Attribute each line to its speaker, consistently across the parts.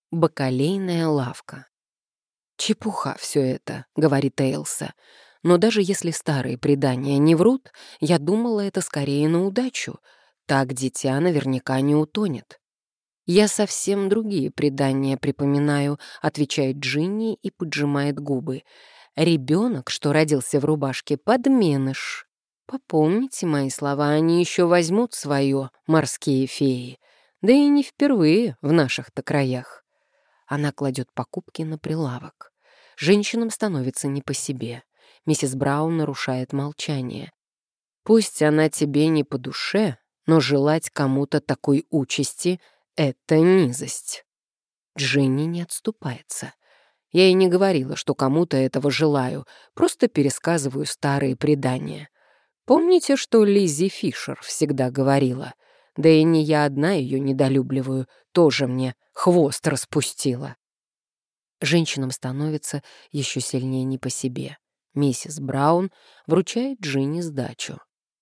Speaker 1: Бакалейная лавка. «Чепуха все это», — говорит Эйлса. «Но даже если старые предания не врут, я думала, это скорее на удачу. Так дитя наверняка не утонет». «Я совсем другие предания припоминаю», — отвечает Джинни и поджимает губы. «Ребенок, что родился в рубашке, подменыш. Попомните мои слова, они еще возьмут свое, морские феи. Да и не впервые в наших-то краях». Она кладет покупки на прилавок. Женщинам становится не по себе. Миссис Браун нарушает молчание. «Пусть она тебе не по душе, но желать кому-то такой участи — это низость». Джинни не отступается. Я и не говорила, что кому-то этого желаю, просто пересказываю старые предания. Помните, что Лиззи Фишер всегда говорила? Да и не я одна ее недолюбливаю, тоже мне хвост распустила. Женщинам становится еще сильнее не по себе. Миссис Браун вручает Джинни сдачу.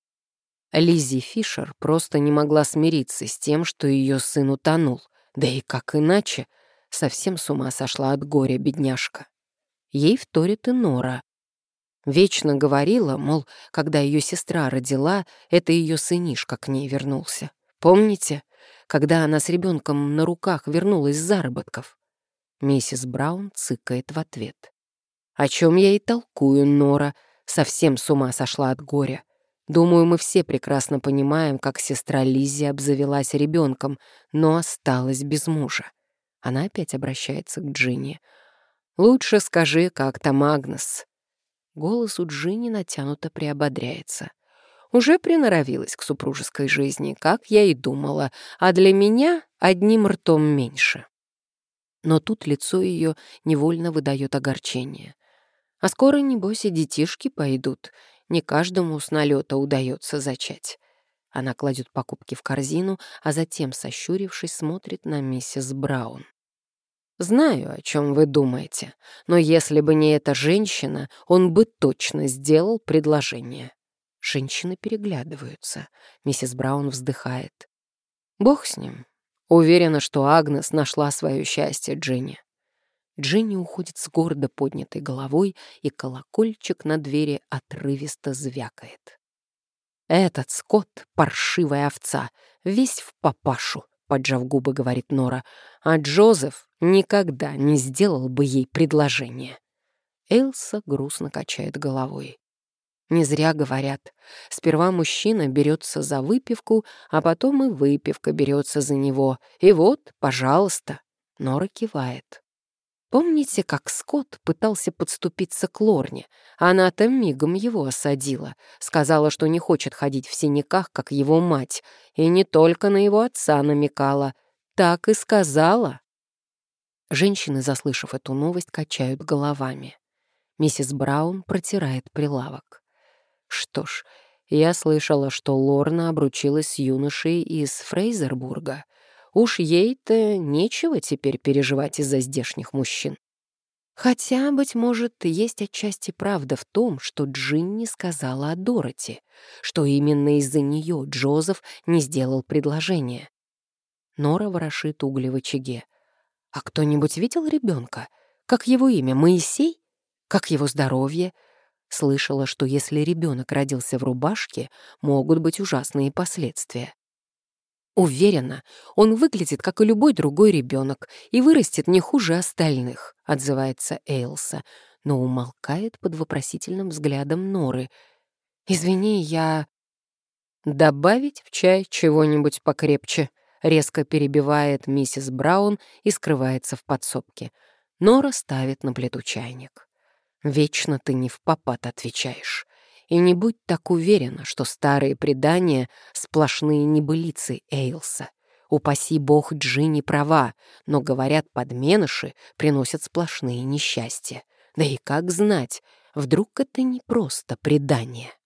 Speaker 1: Лиззи Фишер просто не могла смириться с тем, что ее сын утонул. Да и как иначе? Совсем с ума сошла от горя бедняжка. Ей вторит и Нора. Вечно говорила, мол, когда ее сестра родила, это ее сынишка к ней вернулся. Помните, когда она с ребенком на руках вернулась с заработков? Миссис Браун цыкает в ответ. «О чем я и толкую, Нора. Совсем с ума сошла от горя. Думаю, мы все прекрасно понимаем, как сестра Лиззи обзавелась ребенком, но осталась без мужа». Она опять обращается к Джинни. «Лучше скажи, как там Агнес?» Голос у Джинни натянуто приободряется. «Уже приноровилась к супружеской жизни, как я и думала, а для меня одним ртом меньше». Но тут лицо ее невольно выдает огорчение. А скоро, небось, и детишки пойдут. Не каждому с налета удается зачать. Она кладет покупки в корзину, а затем, сощурившись, смотрит на миссис Браун. «Знаю, о чем вы думаете, но если бы не эта женщина, он бы точно сделал предложение». Женщины переглядываются. Миссис Браун вздыхает. «Бог с ним. Уверена, что Агнес нашла свое счастье, Джинни». Джинни уходит с гордо поднятой головой, и колокольчик на двери отрывисто звякает. «Этот Скотт — паршивая овца, весь в папашу», — поджав губы, говорит Нора, «а Джозеф никогда не сделал бы ей предложение». Элса грустно качает головой. Не зря говорят, сперва мужчина берется за выпивку, а потом и выпивка берется за него. И вот, пожалуйста, Нора кивает. Помните, как Скотт пытался подступиться к Лорне? Она-то мигом его осадила, сказала, что не хочет ходить в синяках, как его мать, и не только на его отца намекала. Так и сказала. Женщины, заслышав эту новость, качают головами. Миссис Браун протирает прилавок. Что ж, я слышала, что Лорна обручилась с юношей из Фрейзербурга. Уж ей-то нечего теперь переживать из-за здешних мужчин. Хотя, быть может, есть отчасти правда в том, что Джинни сказала о Дороти, что именно из-за нее Джозеф не сделал предложение. Нора ворошит угли в очаге. А кто-нибудь видел ребенка? Как его имя? Моисей? Как его здоровье? Слышала, что если ребенок родился в рубашке, могут быть ужасные последствия. «Уверена, он выглядит, как и любой другой ребенок, и вырастет не хуже остальных», — отзывается Эйлса, но умолкает под вопросительным взглядом Норы. «Извини, я...» «Добавить в чай чего-нибудь покрепче», — резко перебивает миссис Браун и скрывается в подсобке. Нора ставит на плиту чайник. «Вечно ты не впопад отвечаешь. И не будь так уверена, что старые предания — сплошные небылицы, Эйлса. Упаси бог, Джинни права, но, говорят, подменыши приносят сплошные несчастья. Да и как знать, вдруг это не просто предание?»